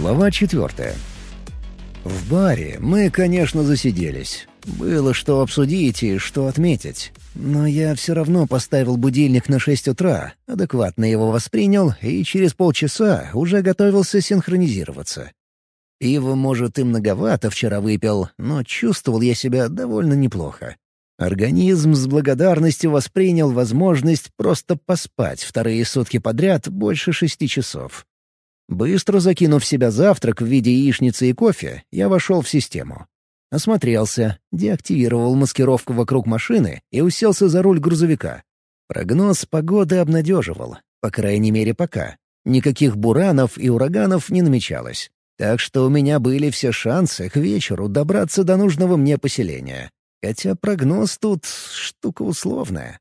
Глава 4. В баре мы, конечно, засиделись. Было что обсудить и что отметить. Но я все равно поставил будильник на 6 утра, адекватно его воспринял и через полчаса уже готовился синхронизироваться. Пива, может, и многовато вчера выпил, но чувствовал я себя довольно неплохо. Организм с благодарностью воспринял возможность просто поспать вторые сутки подряд больше 6 часов. Быстро закинув в себя завтрак в виде яичницы и кофе, я вошел в систему. Осмотрелся, деактивировал маскировку вокруг машины и уселся за руль грузовика. Прогноз погоды обнадеживал, по крайней мере пока. Никаких буранов и ураганов не намечалось. Так что у меня были все шансы к вечеру добраться до нужного мне поселения. Хотя прогноз тут штука условная.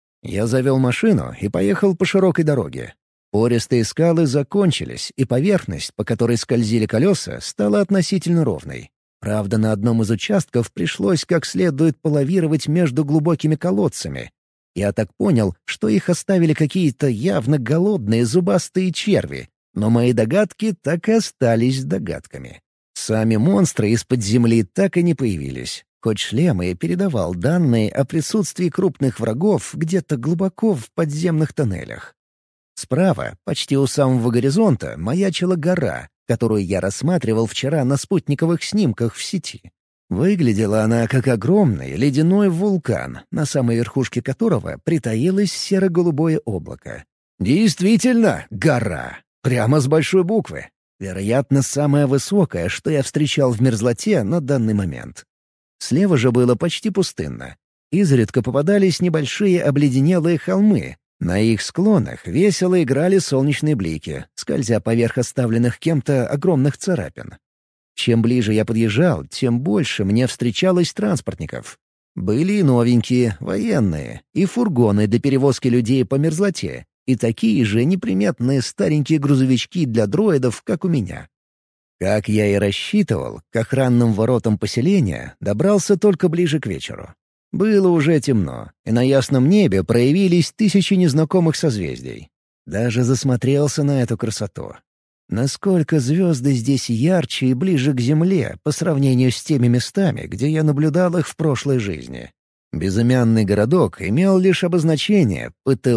Я завел машину и поехал по широкой дороге. Пористые скалы закончились, и поверхность, по которой скользили колеса, стала относительно ровной. Правда, на одном из участков пришлось как следует полавировать между глубокими колодцами. Я так понял, что их оставили какие-то явно голодные зубастые черви, но мои догадки так и остались догадками. Сами монстры из-под земли так и не появились, хоть шлем и передавал данные о присутствии крупных врагов где-то глубоко в подземных тоннелях. Справа, почти у самого горизонта, маячила гора, которую я рассматривал вчера на спутниковых снимках в сети. Выглядела она как огромный ледяной вулкан, на самой верхушке которого притаилось серо-голубое облако. Действительно, гора. Прямо с большой буквы. Вероятно, самая высокая, что я встречал в мерзлоте на данный момент. Слева же было почти пустынно. Изредка попадались небольшие обледенелые холмы. На их склонах весело играли солнечные блики, скользя поверх оставленных кем-то огромных царапин. Чем ближе я подъезжал, тем больше мне встречалось транспортников. Были и новенькие, военные, и фургоны для перевозки людей по мерзлоте, и такие же неприметные старенькие грузовички для дроидов, как у меня. Как я и рассчитывал, к охранным воротам поселения добрался только ближе к вечеру. Было уже темно, и на ясном небе проявились тысячи незнакомых созвездий. Даже засмотрелся на эту красоту. Насколько звезды здесь ярче и ближе к Земле по сравнению с теми местами, где я наблюдал их в прошлой жизни. Безымянный городок имел лишь обозначение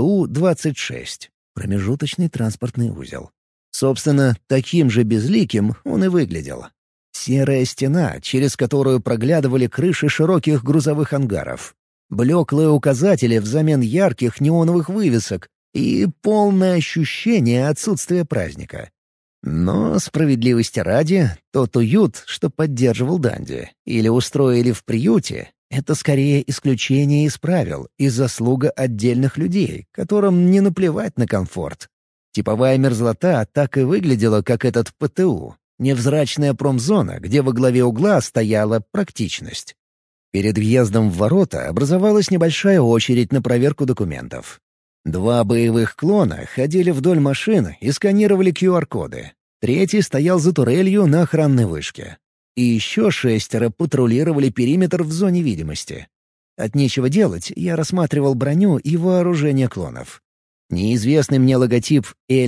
ПТУ-26, промежуточный транспортный узел. Собственно, таким же безликим он и выглядел. Серая стена, через которую проглядывали крыши широких грузовых ангаров. Блеклые указатели взамен ярких неоновых вывесок и полное ощущение отсутствия праздника. Но, справедливости ради, тот уют, что поддерживал Данди, или устроили в приюте, это скорее исключение из правил и заслуга отдельных людей, которым не наплевать на комфорт. Типовая мерзлота так и выглядела, как этот ПТУ. Невзрачная промзона, где во главе угла стояла практичность. Перед въездом в ворота образовалась небольшая очередь на проверку документов. 2 боевых клона ходили вдоль машин и сканировали QR-коды. 3 стоял за турелью на охранной вышке. И еще 6 патрулировали периметр в зоне видимости. От нечего делать я рассматривал броню и вооружение клонов. Неизвестный мне логотип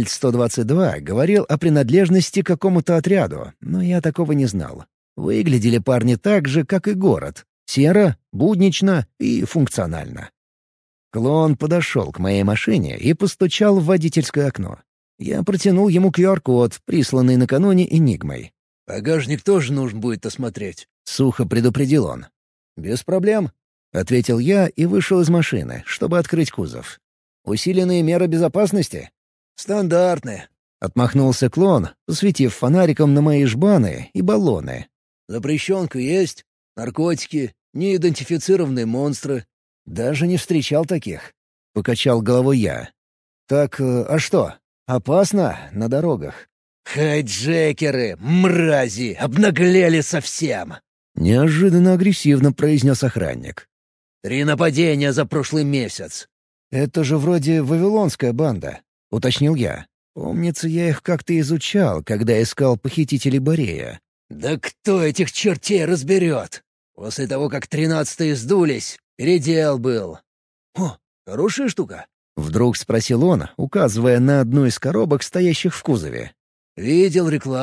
L-122 говорил о принадлежности к какому-то отряду, но я такого не знал. Выглядели парни так же, как и город. Серо, буднично и функционально. Клон подошел к моей машине и постучал в водительское окно. Я протянул ему QR-код, присланный накануне Энигмой. «Багажник тоже нужно будет осмотреть», — сухо предупредил он. «Без проблем», — ответил я и вышел из машины, чтобы открыть кузов. «Усиленные меры безопасности?» «Стандартные», — отмахнулся клон, посветив фонариком на мои жбаны и баллоны. «Запрещенка есть, наркотики, неидентифицированные монстры». «Даже не встречал таких», — покачал головой я. «Так, а что? Опасно на дорогах?» «Хайджекеры, мрази, обнаглели совсем!» — неожиданно агрессивно произнес охранник. 3 нападения за прошлый месяц. «Это же вроде вавилонская банда», — уточнил я. «Помнится, я их как-то изучал, когда искал похитителей Борея». «Да кто этих чертей разберет? После того, как 13-е сдулись, передел был». «О, хорошая штука», — вдруг спросил он, указывая на одну из коробок, стоящих в кузове. «Видел рекламу.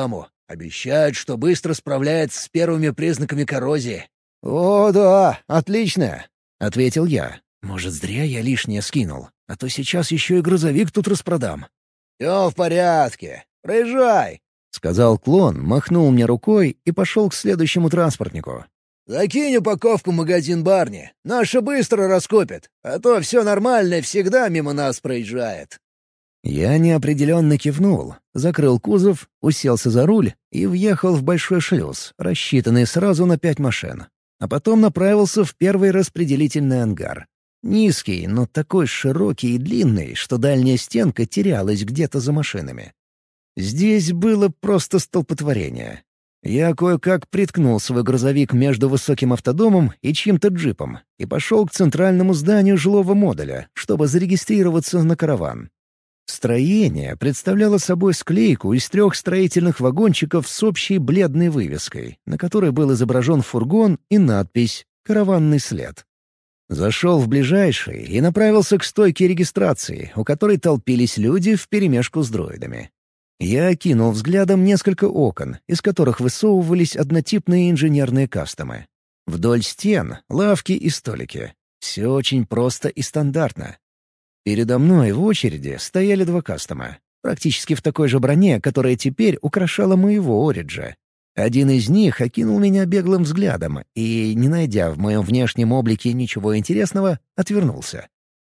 Обещают, что быстро справляется с первыми признаками коррозии». «О, да, отлично!» — ответил я. «Может, зря я лишнее скинул, а то сейчас еще и грузовик тут распродам». «Все в порядке. Проезжай», — сказал клон, махнул мне рукой и пошел к следующему транспортнику. «Закинь упаковку в магазин Барни. Наши быстро раскупят, а то все нормальное всегда мимо нас проезжает». Я неопределенно кивнул, закрыл кузов, уселся за руль и въехал в большой шлюз, рассчитанный сразу на 5 машин. А потом направился в первый распределительный ангар. Низкий, но такой широкий и длинный, что дальняя стенка терялась где-то за машинами. Здесь было просто столпотворение. Я кое-как приткнул свой грузовик между высоким автодомом и чьим-то джипом и пошел к центральному зданию жилого модуля, чтобы зарегистрироваться на караван. Строение представляло собой склейку из 3 строительных вагончиков с общей бледной вывеской, на которой был изображен фургон и надпись «Караванный след». Зашел в ближайший и направился к стойке регистрации, у которой толпились люди вперемешку с дроидами. Я окинул взглядом несколько окон, из которых высовывались однотипные инженерные кастомы. Вдоль стен — лавки и столики. Все очень просто и стандартно. Передо мной в очереди стояли 2 кастома, практически в такой же броне, которая теперь украшала моего Ориджа. Один из них окинул меня беглым взглядом и, не найдя в моем внешнем облике ничего интересного, отвернулся.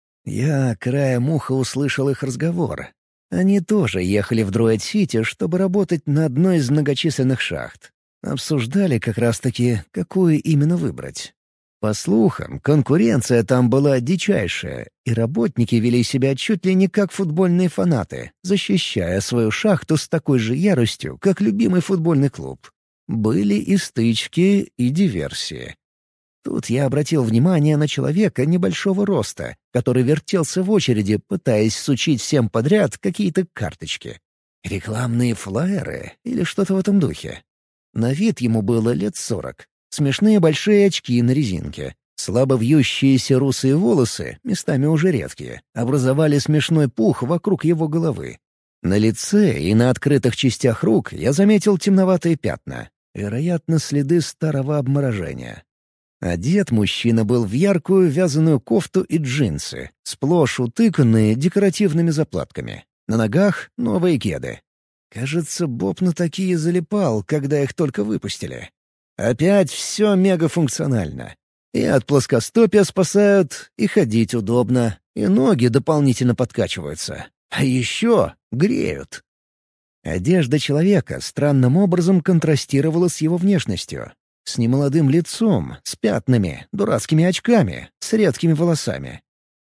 Я краем уха услышал их разговор. Они тоже ехали в Дроид-Сити, чтобы работать на одной из многочисленных шахт. Обсуждали как раз-таки, какую именно выбрать. По слухам, конкуренция там была дичайшая, и работники вели себя чуть ли не как футбольные фанаты, защищая свою шахту с такой же яростью, как любимый футбольный клуб. Были и стычки, и диверсии. Тут я обратил внимание на человека небольшого роста, который вертелся в очереди, пытаясь сучить всем подряд какие-то карточки. Рекламные флаеры или что-то в этом духе. На вид ему было лет 40. Смешные большие очки на резинке. Слабо вьющиеся русые волосы, местами уже редкие, образовали смешной пух вокруг его головы. На лице и на открытых частях рук я заметил темноватые пятна. Вероятно, следы старого обморожения. Одет мужчина был в яркую вязаную кофту и джинсы, сплошь утыканные декоративными заплатками. На ногах — новые кеды. Кажется, Боб на такие залипал, когда их только выпустили. Опять все мегафункционально. И от плоскостопия спасают, и ходить удобно, и ноги дополнительно подкачиваются. А еще греют. Одежда человека странным образом контрастировала с его внешностью. С немолодым лицом, с пятнами, дурацкими очками, с редкими волосами.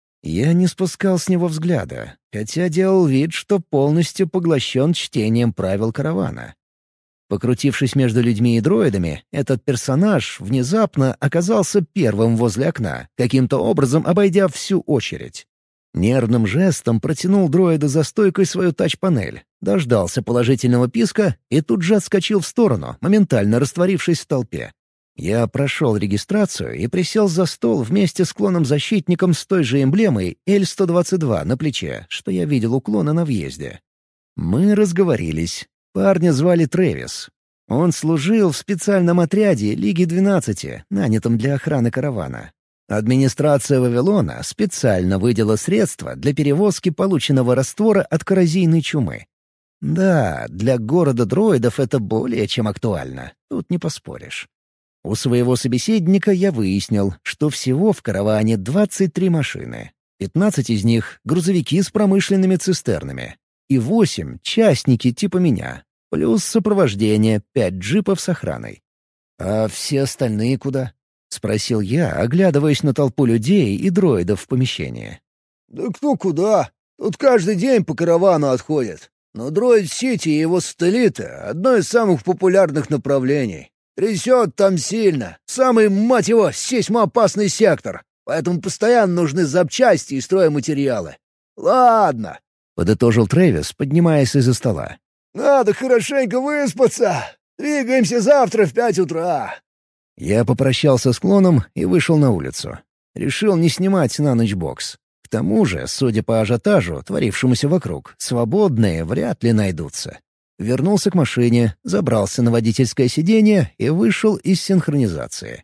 Я не спускал с него взгляда, хотя делал вид, что полностью поглощен чтением правил каравана. Покрутившись между людьми и дроидами, этот персонаж внезапно оказался первым возле окна, каким-то образом обойдя всю очередь. Нервным жестом протянул дроиду за стойкой свою тач-панель, дождался положительного писка и тут же отскочил в сторону, моментально растворившись в толпе. Я прошел регистрацию и присел за стол вместе с клоном-защитником с той же эмблемой L-122 на плече, что я видел у клона на въезде. Мы разговорились. Парня звали Трэвис. Он служил в специальном отряде Лиги 12, нанятом для охраны каравана. Администрация Вавилона специально выделила средства для перевозки полученного раствора от коррозийной чумы. Да, для города дроидов это более чем актуально, тут не поспоришь. У своего собеседника я выяснил, что всего в караване 23 машины. 15 из них — грузовики с промышленными цистернами. И 8 — частники типа меня. Плюс сопровождение 5 джипов с охраной. «А все остальные куда?» — спросил я, оглядываясь на толпу людей и дроидов в помещении. «Да кто куда? Тут каждый день по каравану отходят. Но Дроид-Сити и его сателлиты — одно из самых популярных направлений. Трясет там сильно. Самый, мать его, сейсмоопасный сектор. Поэтому постоянно нужны запчасти и стройматериалы. Ладно», — подытожил Трэвис, поднимаясь из-за стола. «Надо хорошенько выспаться. Двигаемся завтра в 5 утра». Я попрощался с клоном и вышел на улицу. Решил не снимать на ночь бокс. К тому же, судя по ажиотажу, творившемуся вокруг, свободные вряд ли найдутся. Вернулся к машине, забрался на водительское сиденье и вышел из синхронизации.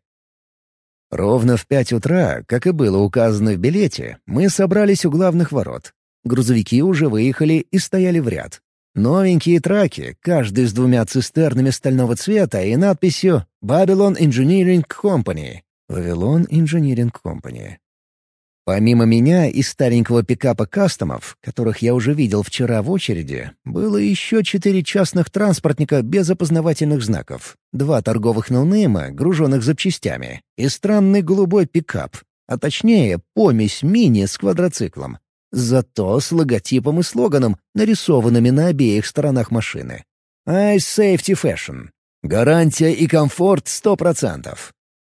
Ровно в 5 утра, как и было указано в билете, мы собрались у главных ворот. Грузовики уже выехали и стояли в ряд. Новенькие траки, каждый с 2 цистернами стального цвета и надписью «Babylon Engineering Company». «Вавилон Engineering Company». Помимо меня и старенького пикапа «Кастомов», которых я уже видел вчера в очереди, было еще 4 частных транспортника без опознавательных знаков, 2 торговых ноунейма, груженных запчастями, и странный голубой пикап, а точнее помесь мини с квадроциклом. Зато с логотипом и слоганом, нарисованными на обеих сторонах машины. «Ice Safety Fashion». Гарантия и комфорт 100%.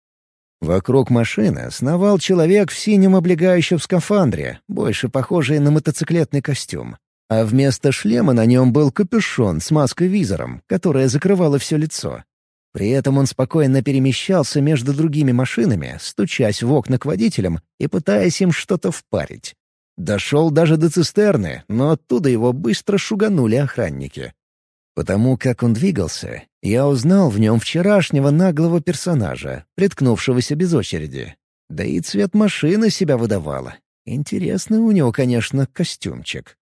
Вокруг машины сновал человек в синем облегающем скафандре, больше похожий на мотоциклетный костюм. А вместо шлема на нем был капюшон с маской-визором, которая закрывала все лицо. При этом он спокойно перемещался между другими машинами, стучась в окна к водителям и пытаясь им что-то впарить. Дошел даже до цистерны, но оттуда его быстро шуганули охранники. Потому как он двигался, я узнал в нем вчерашнего наглого персонажа, приткнувшегося без очереди. Да и цвет машины себя выдавала. Интересный у него, конечно, костюмчик.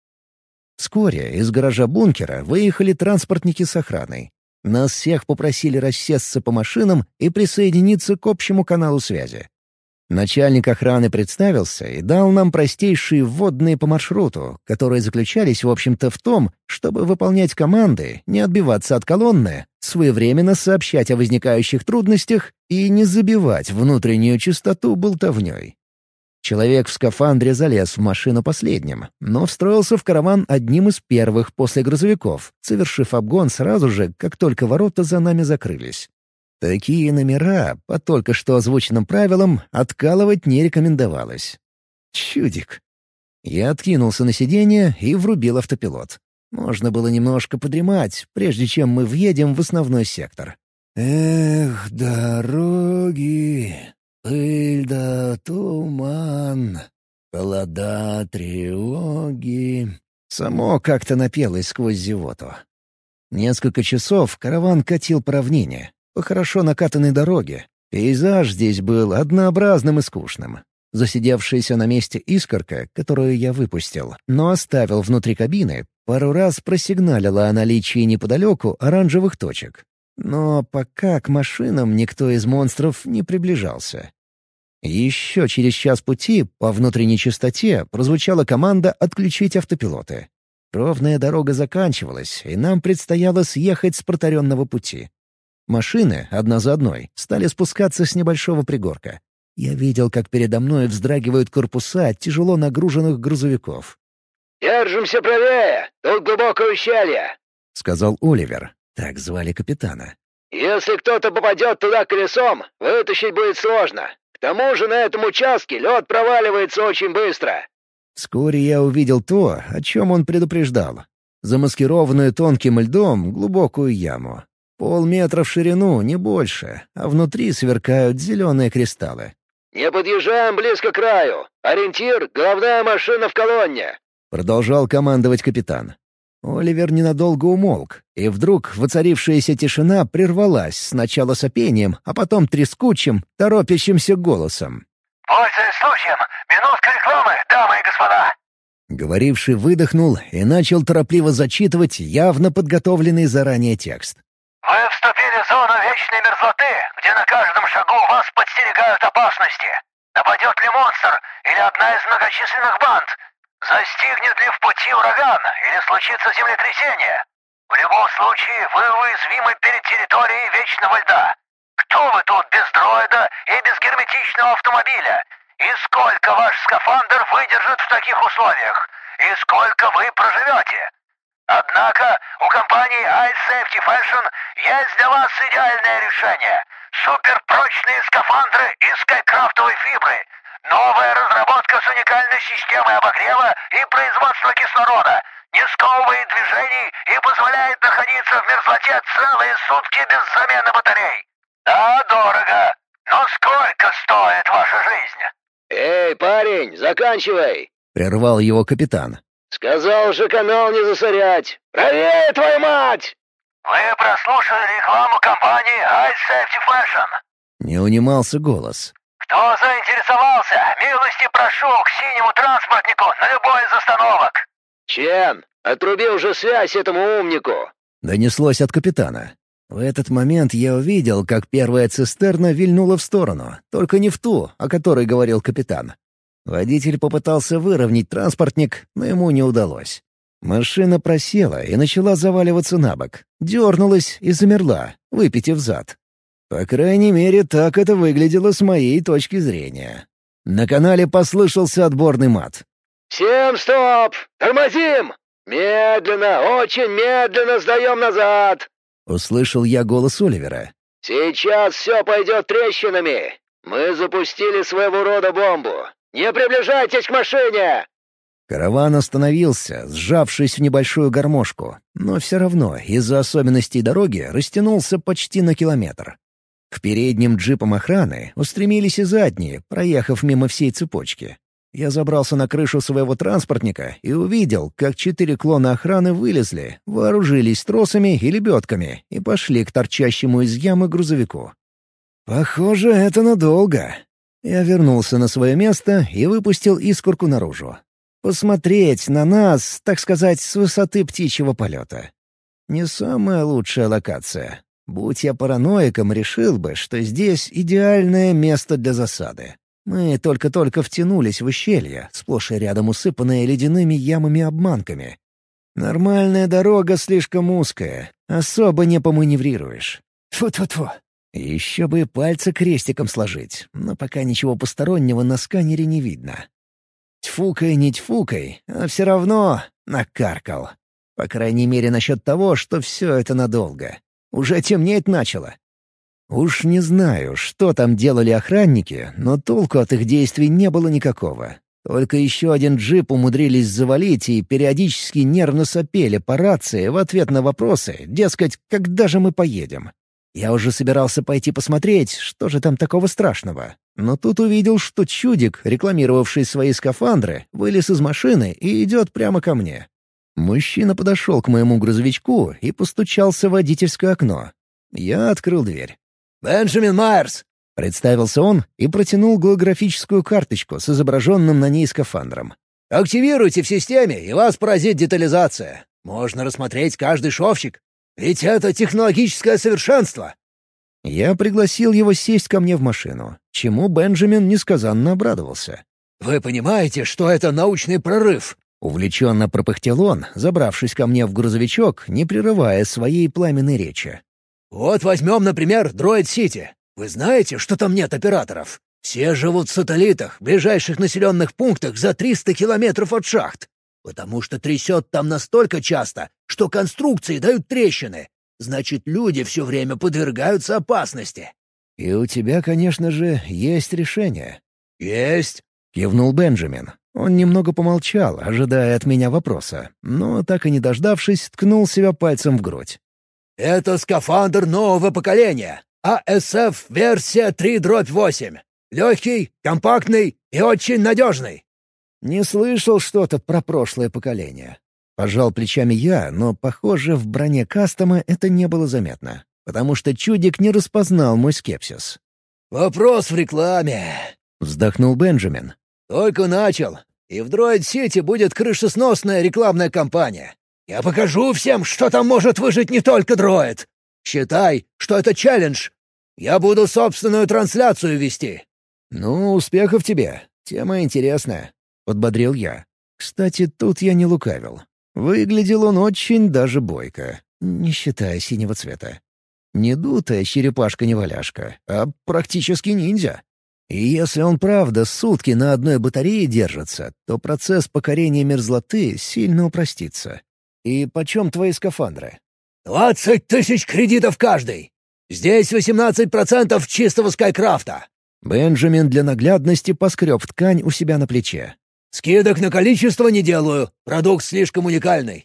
Вскоре из гаража бункера выехали транспортники с охраной. Нас всех попросили рассесться по машинам и присоединиться к общему каналу связи. Начальник охраны представился и дал нам простейшие вводные по маршруту, которые заключались, в общем-то, в том, чтобы выполнять команды, не отбиваться от колонны, своевременно сообщать о возникающих трудностях и не забивать внутреннюю чистоту болтовней. Человек в скафандре залез в машину последним, но встроился в караван одним из первых после грузовиков, совершив обгон сразу же, как только ворота за нами закрылись. Такие номера, по только что озвученным правилам, откалывать не рекомендовалось. Чудик. Я откинулся на сиденье и врубил автопилот. Можно было немножко подремать, прежде чем мы въедем в основной сектор. Эх, дороги, пыль да туман, холода, тревоги. Само как-то напелось сквозь зевоту. Несколько часов караван катил по равнине, по хорошо накатанной дороге. Пейзаж здесь был однообразным и скучным. Засидевшаяся на месте искорка, которую я выпустил, но оставил внутри кабины, пару раз просигналила о наличии неподалеку оранжевых точек. Но пока к машинам никто из монстров не приближался. Еще через час пути по внутренней частоте прозвучала команда отключить автопилоты. Ровная дорога заканчивалась, и нам предстояло съехать с протаренного пути. Машины, одна за одной, стали спускаться с небольшого пригорка. Я видел, как передо мной вздрагивают корпуса тяжело нагруженных грузовиков. «Держимся правее! Тут глубокое ущелье!» — сказал Оливер. Так звали капитана. «Если кто-то попадет туда колесом, вытащить будет сложно. К тому же на этом участке лед проваливается очень быстро». Вскоре я увидел то, о чем он предупреждал. Замаскированную тонким льдом глубокую яму. 0,5 метра в ширину, не больше, а внутри сверкают зеленые кристаллы. «Не подъезжаем близко к краю. Ориентир — головная машина в колонне», — продолжал командовать капитан. Оливер ненадолго умолк, и вдруг воцарившаяся тишина прервалась сначала сопением, а потом трескучим, торопящимся голосом. «Пользуясь случаем, минутка рекламы, дамы и господа!» Говоривший выдохнул и начал торопливо зачитывать явно подготовленный заранее текст. «Вы вступили в зону вечной мерзлоты, где на каждом шагу вас подстерегают опасности. Нападет ли монстр или одна из многочисленных банд? Застигнет ли в пути ураган или случится землетрясение? В любом случае вы уязвимы перед территорией вечного льда. Кто вы тут без дроида и без герметичного автомобиля? И сколько ваш скафандр выдержит в таких условиях? И сколько вы проживете? Однако у компании Ice Safety Fashion есть для вас идеальное решение. Суперпрочные скафандры из скайкрафтовой фибры. Новая разработка с уникальной системой обогрева и производства кислорода. Не сковывает движений и позволяет находиться в мерзлоте целые сутки без замены батарей. Да, дорого. Но сколько стоит ваша жизнь? «Эй, парень, заканчивай!» — прервал его капитан. «Сказал же канал не засорять! Правее, твою мать!» Вы прослушали рекламу компании High Safety Fashion. Не унимался голос. Кто заинтересовался, милости прошу к синему транспортнику на любой из остановок. «Чен, отруби уже связь этому умнику!» Донеслось от капитана. В этот момент я увидел, как первая цистерна вильнула в сторону, только не в ту, о которой говорил капитан. Водитель попытался выровнять транспортник, но ему не удалось. Машина просела и начала заваливаться на бок, дернулась и замерла, выпитив зад. По крайней мере, так это выглядело с моей точки зрения. На канале послышался отборный мат. «Всем стоп! Тормозим! Медленно, очень медленно сдаем назад!» Услышал я голос Оливера. «Сейчас все пойдет трещинами! Мы запустили своего рода бомбу! Не приближайтесь к машине!» Караван остановился, сжавшись в небольшую гармошку, но все равно из-за особенностей дороги растянулся почти на километр. К передним джипам охраны устремились и задние, проехав мимо всей цепочки. Я забрался на крышу своего транспортника и увидел, как 4 клона охраны вылезли, вооружились тросами и лебедками и пошли к торчащему из ямы грузовику. Похоже, это надолго. Я вернулся на свое место и выпустил искорку наружу. Посмотреть на нас, так сказать, с высоты птичьего полета. Не самая лучшая локация. Будь я параноиком, решил бы, что здесь идеальное место для засады. Мы только-только втянулись в ущелье, сплошь и рядом усыпанное ледяными ямами-обманками. Нормальная дорога слишком узкая, особо не поманеврируешь. Тьфу-тьфу-тьфу. Еще бы пальцы крестиком сложить, но пока ничего постороннего на сканере не видно. Тьфукай, не тьфукай, а все равно накаркал. По крайней мере, насчет того, что все это надолго. Уже темнеть начало. Уж не знаю, что там делали охранники, но толку от их действий не было никакого. Только еще один джип умудрились завалить и периодически нервно сопели по рации в ответ на вопросы, дескать, когда же мы поедем. Я уже собирался пойти посмотреть, что же там такого страшного. Но тут увидел, что чудик, рекламировавший свои скафандры, вылез из машины и идет прямо ко мне. Мужчина подошел к моему грузовичку и постучался в водительское окно. Я открыл дверь. «Бенджамин Майерс!» — представился он и протянул голографическую карточку с изображенным на ней скафандром. «Активируйте в системе, и вас поразит детализация. Можно рассмотреть каждый шовчик. Ведь это технологическое совершенство!» Я пригласил его сесть ко мне в машину, чему Бенджамин несказанно обрадовался. «Вы понимаете, что это научный прорыв?» Увлеченно пропыхтел он, забравшись ко мне в грузовичок, не прерывая своей пламенной речи. «Вот возьмем, например, Дроид-Сити. Вы знаете, что там нет операторов? Все живут в сателлитах, ближайших населенных пунктах за 300 километров от шахт. Потому что трясет там настолько часто, что конструкции дают трещины. Значит, люди все время подвергаются опасности». «И у тебя, конечно же, есть решение». «Есть», — кивнул Бенджамин. Он немного помолчал, ожидая от меня вопроса, но, так и не дождавшись, ткнул себя пальцем в грудь. «Это скафандр нового поколения. АСФ-версия 3/8. Легкий, компактный и очень надежный». «Не слышал что-то про прошлое поколение». Пожал плечами я, но, похоже, в броне кастома это не было заметно, потому что чудик не распознал мой скепсис. «Вопрос в рекламе», — вздохнул Бенджамин. «Только начал, и в Дроид-Сити будет крышесносная рекламная кампания. Я покажу всем, что там может выжить не только дроид. Считай, что это челлендж. Я буду собственную трансляцию вести». «Ну, успехов тебе. Тема интересная», — подбодрил я. Кстати, тут я не лукавил. Выглядел он очень даже бойко, не считая синего цвета. Не дутая черепашка-неваляшка, а практически ниндзя. И если он правда сутки на одной батарее держится, то процесс покорения мерзлоты сильно упростится. «И почем твои скафандры?» 20 тысяч кредитов каждый. Здесь 18% чистого скайкрафта». Бенджамин для наглядности поскреб ткань у себя на плече. «Скидок на количество не делаю. Продукт слишком уникальный».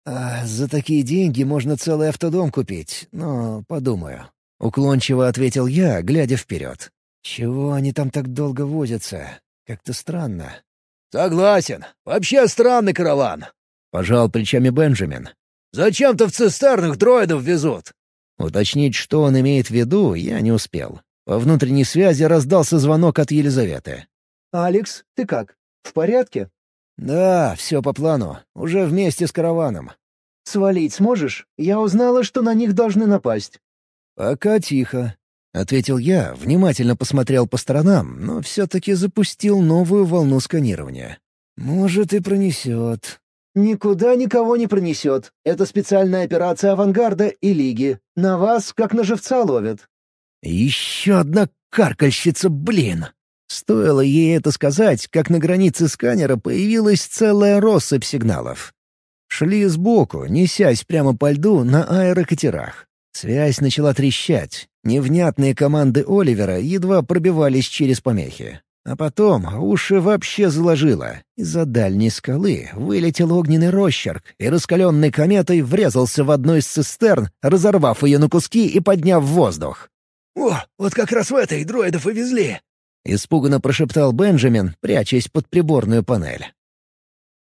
За такие деньги можно целый автодом купить, но подумаю». Уклончиво ответил я, глядя вперед. «Чего они там так долго возятся? Как-то странно». «Согласен. Вообще странный караван». Пожал плечами Бенджамин. Зачем-то в цистернах дроидов везут». Уточнить, что он имеет в виду, я не успел. По внутренней связи раздался звонок от Елизаветы. «Алекс, ты как? В порядке?» «Да, все по плану. Уже вместе с караваном». «Свалить сможешь? Я узнала, что на них должны напасть». «Пока тихо», — ответил я, внимательно посмотрел по сторонам, но все-таки запустил новую волну сканирования. «Может, и пронесет». «Никуда никого не пронесет. Это специальная операция авангарда и Лиги. На вас, как на живца, ловят». «Еще одна каркальщица, блин!» Стоило ей это сказать, как на границе сканера появилась целая россыпь сигналов. Шли сбоку, несясь прямо по льду на аэрокатерах. Связь начала трещать. Невнятные команды Оливера едва пробивались через помехи. А потом уши вообще заложило. Из-за дальней скалы вылетел огненный росчерк и раскаленной кометой врезался в одну из цистерн, разорвав ее на куски и подняв в воздух. «О, вот как раз в этой дроидов и везли!» — испуганно прошептал Бенджамин, прячась под приборную панель.